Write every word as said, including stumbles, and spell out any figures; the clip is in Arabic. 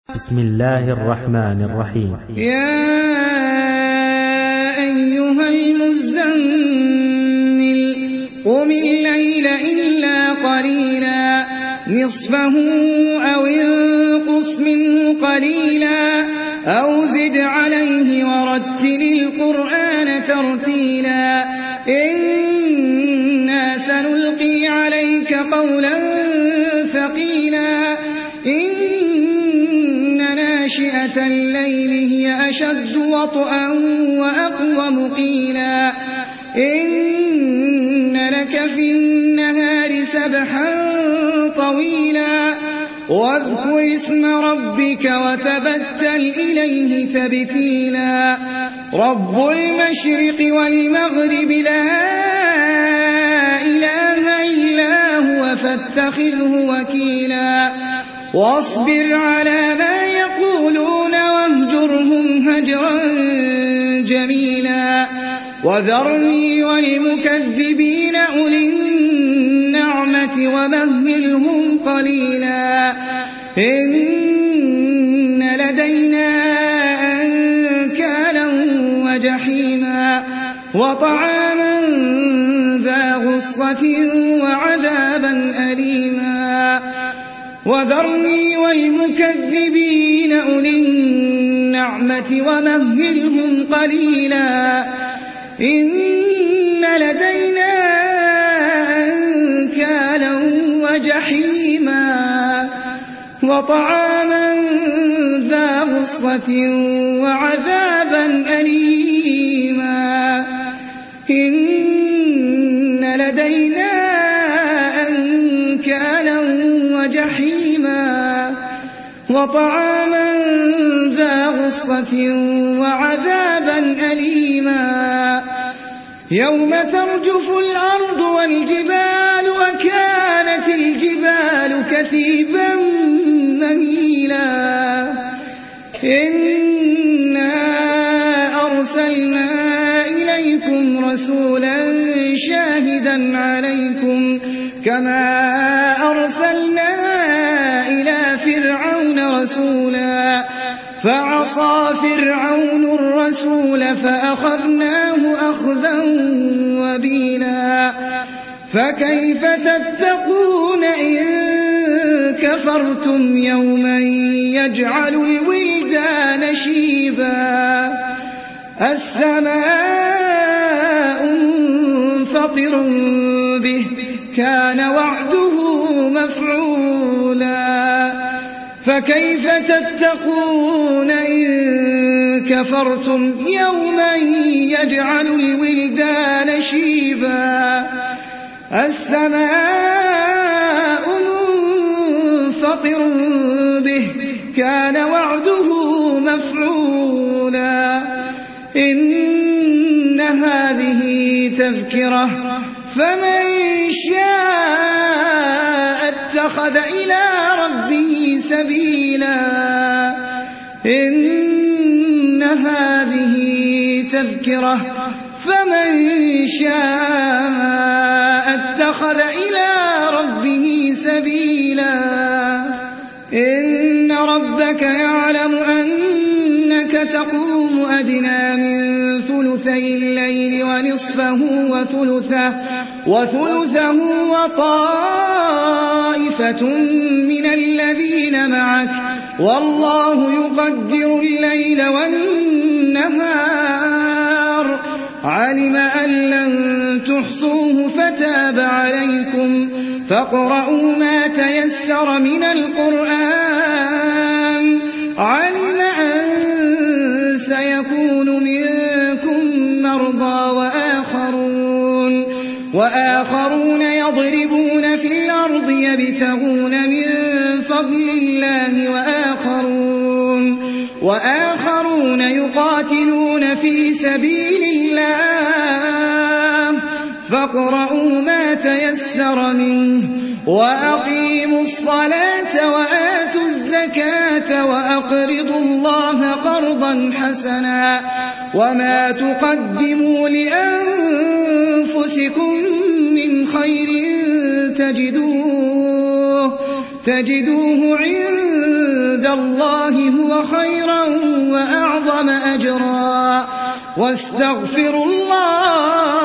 بسم الله الرحمن الرحيم. يا أيها المزمل قم الليل إلا قليلا نصفه أو انقص منه قليلا أو زد عليه ورتل القرآن ترتيلا إنا سنلقي عليك قولا ثقيلا ناشئة الليل هي أشد وطئا وأقوم قيلا إن لك في النهار سبحا طويلا واذكر اسم ربك وتبتل إليه تبتيلا رب المشرق والمغرب لا إله إلا هو فاتخذه وكيلا واصبر على ما يقولون واهجرهم هجرا جميلا وذرني والمكذبين أولي النعمة ومهلهم قليلا إن لدينا أنكالا وجحيما وطعاما ذا غصة وعذابا أليما وذرني والمكذبين أولي النعمة ومهلهم قليلا إن لدينا أنكالا وجحيما وطعاما ذا غصة وعذابا أليما إن لدينا أنكالا وجحيما وطعاما ذا غصة وعذابا أليما يوم ترجف الأرض والجبال وكانت الجبال كثيبا مهيلا إنا أرسلنا إليكم رسولا شاهدا عليكم كما أرسلنا إلى فرعون رسولا فعصى فرعون الرسول فأخذناه أخذا وبيلا فكيف تتقون إن كفرتم يوما يجعل الولدان شيبا السماء منفطر به كان وعده مفعولا فكيف تتقون إن كفرتم يوما يجعل الولدان شيبا السماء منفطر به كان وعده مفعولا إن هذه تذكرة فمن شاء اتخذ إلى ربه سبيلا إن هذه تذكرة فمن شاء اتخذ إلى ربه سبيلا إن ربك يعلم أنك تقوم أدنى من ثلثي الليل ونصفه وثلثه, وثلثه وطائفة من الذين معك والله يقدر الليل والنهار علم أن لن تحصوه فتاب عليكم فاقرؤوا ما تيسر من القرآن علم أن سيكون منكم مرضى وآخرون, وآخرون يضربون في الأرض يبتغون من فضل الله وآخرون, وآخرون يقاتلون في سبيل الله فاقرؤوا ما تيسر منه وأقيموا الصلاة وآتوا الزكاة وأقرضوا الله قرضا حسنا وما تقدموا لأنفسكم من خير تجدوه تجدوه عند الله هو خيرا وأعظم أجرا واستغفروا الله